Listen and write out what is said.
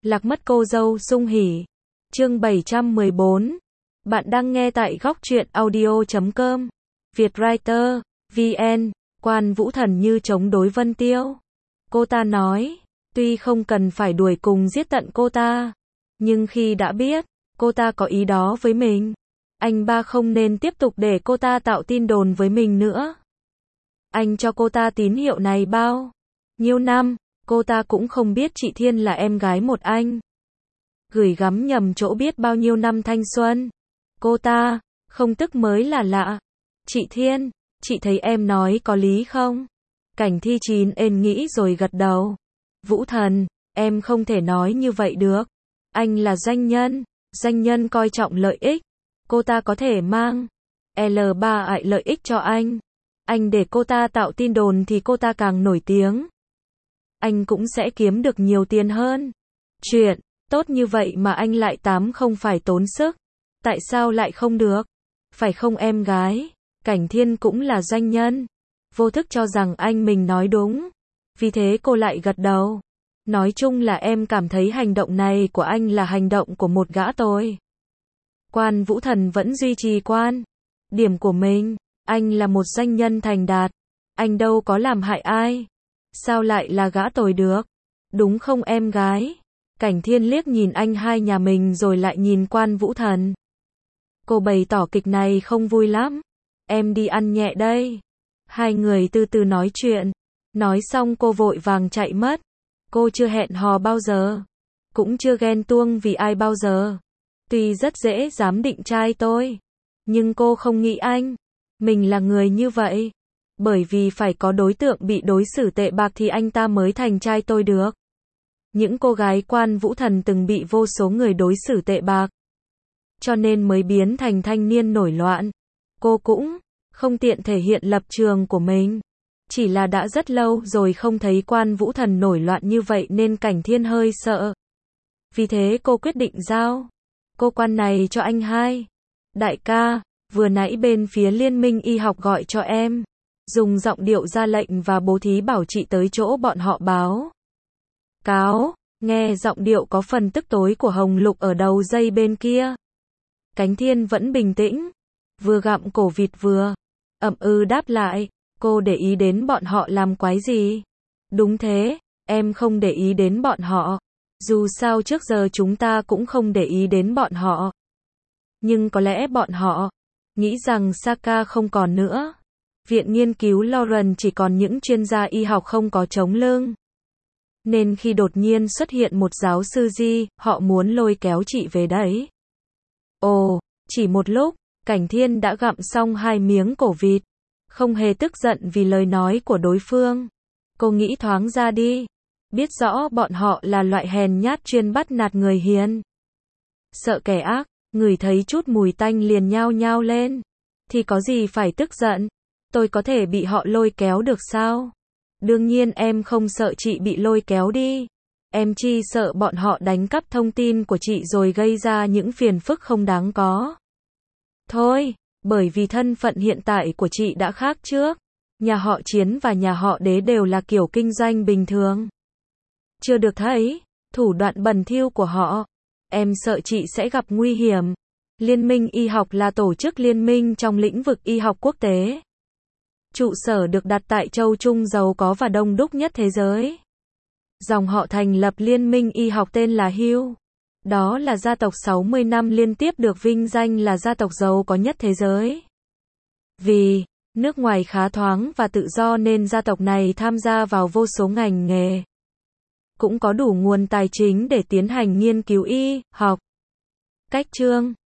Lạc mất cô dâu sung hỉ. Chương 714. Bạn đang nghe tại góc truyện audio.com. Vietwriter, VN, Quan Vũ Thần như chống đối Vân Tiêu. Cô ta nói, tuy không cần phải đuổi cùng giết tận cô ta, nhưng khi đã biết, cô ta có ý đó với mình, anh ba không nên tiếp tục để cô ta tạo tin đồn với mình nữa. Anh cho cô ta tín hiệu này bao nhiêu năm, cô ta cũng không biết chị Thiên là em gái một anh. Gửi gắm nhầm chỗ biết bao nhiêu năm thanh xuân. Cô ta, không tức mới là lạ. Chị Thiên, chị thấy em nói có lý không? Cảnh Thi Chín ên nghĩ rồi gật đầu. Vũ Thần, em không thể nói như vậy được. Anh là doanh nhân coi trọng lợi ích. Cô ta có thể mang L3 ại lợi ích cho anh. Anh để cô ta tạo tin đồn thì cô ta càng nổi tiếng. Anh cũng sẽ kiếm được nhiều tiền hơn. Chuyện tốt như vậy mà anh lại không phải tốn sức. Tại sao lại không được? Phải không em gái? Cảnh Thiên cũng là doanh nhân. Vô thức cho rằng anh mình nói đúng. Vì thế cô lại gật đầu. Nói chung là em cảm thấy hành động này của anh là hành động của một gã tồi. Quan Vũ Thần vẫn duy trì quan điểm của mình. Anh là một doanh nhân thành đạt. Anh đâu có làm hại ai. Sao lại là gã tồi được? Đúng không em gái? Cảnh Thiên liếc nhìn anh hai nhà mình rồi lại nhìn Quan Vũ Thần. Cô bày tỏ kịch này không vui lắm. Em đi ăn nhẹ đây. Hai người từ từ nói chuyện. Nói xong cô vội vàng chạy mất. Cô chưa hẹn hò bao giờ. Cũng chưa ghen tuông vì ai bao giờ. Tuy rất dễ dám định trai tôi. Nhưng cô không nghĩ mình là người như vậy. Bởi vì phải có đối tượng bị đối xử tệ bạc thì anh ta mới thành trai tôi được. Những cô gái Quan Vũ Thần từng bị vô số người đối xử tệ bạc. Cho nên mới biến thành thanh niên nổi loạn. Cô cũng không tiện thể hiện lập trường của mình. Chỉ là đã rất lâu rồi không thấy Quan Vũ Thần nổi loạn như vậy nên Cảnh Thiên hơi sợ. Vì thế cô quyết định giao cô quan này cho anh hai. Đại ca, vừa nãy bên phía Liên minh y học gọi cho em. Dùng giọng điệu ra lệnh và bố thí bảo chị tới chỗ bọn họ báo cáo. Nghe giọng điệu có phần tức tối của Hồng Lục ở đầu dây bên kia. Cảnh Thiên vẫn bình tĩnh. Vừa gặm cổ vịt vừa đáp lại. Cô để ý đến bọn họ làm quái gì? Đúng thế, em không để ý đến bọn họ. Dù sao trước giờ chúng ta cũng không để ý đến bọn họ. Nhưng có lẽ bọn họ nghĩ rằng Saka không còn nữa. Viện nghiên cứu Lauren chỉ còn những chuyên gia y học không có chống lưng. Nên khi đột nhiên xuất hiện một giáo sư Di, họ muốn lôi kéo chị về đấy. Ồ, chỉ một lúc, Cảnh Thiên đã gặm xong 2 miếng cổ vịt. Không hề tức giận vì lời nói của đối phương. Cô nghĩ thoáng ra đi. Biết rõ bọn họ là loại hèn nhát chuyên bắt nạt người hiền. Sợ kẻ ác, ngửi thấy chút mùi tanh liền nhao nhao lên. Thì có gì phải tức giận? Tôi có thể bị họ lôi kéo được sao? Đương nhiên em không sợ chị bị lôi kéo đi. Em chỉ sợ bọn họ đánh cắp thông tin của chị rồi gây ra những phiền phức không đáng có. Thôi, bởi vì thân phận hiện tại của chị đã khác trước. Nhà họ Chiến và nhà họ Đế đều là kiểu kinh doanh bình thường. Chưa được thấy thủ đoạn bẩn thỉu của họ. Em sợ chị sẽ gặp nguy hiểm. Liên minh y học là tổ chức liên minh trong lĩnh vực y học quốc tế. Trụ sở được đặt tại châu Trung giàu có và đông đúc nhất thế giới. Dòng họ thành lập liên minh y học tên là Hugh. Đó là gia tộc 60 năm liên tiếp được vinh danh là gia tộc giàu có nhất thế giới. Vì nước ngoài khá thoáng và tự do nên gia tộc này tham gia vào vô số ngành nghề. Cũng có đủ nguồn tài chính để tiến hành nghiên cứu y học. Cách chương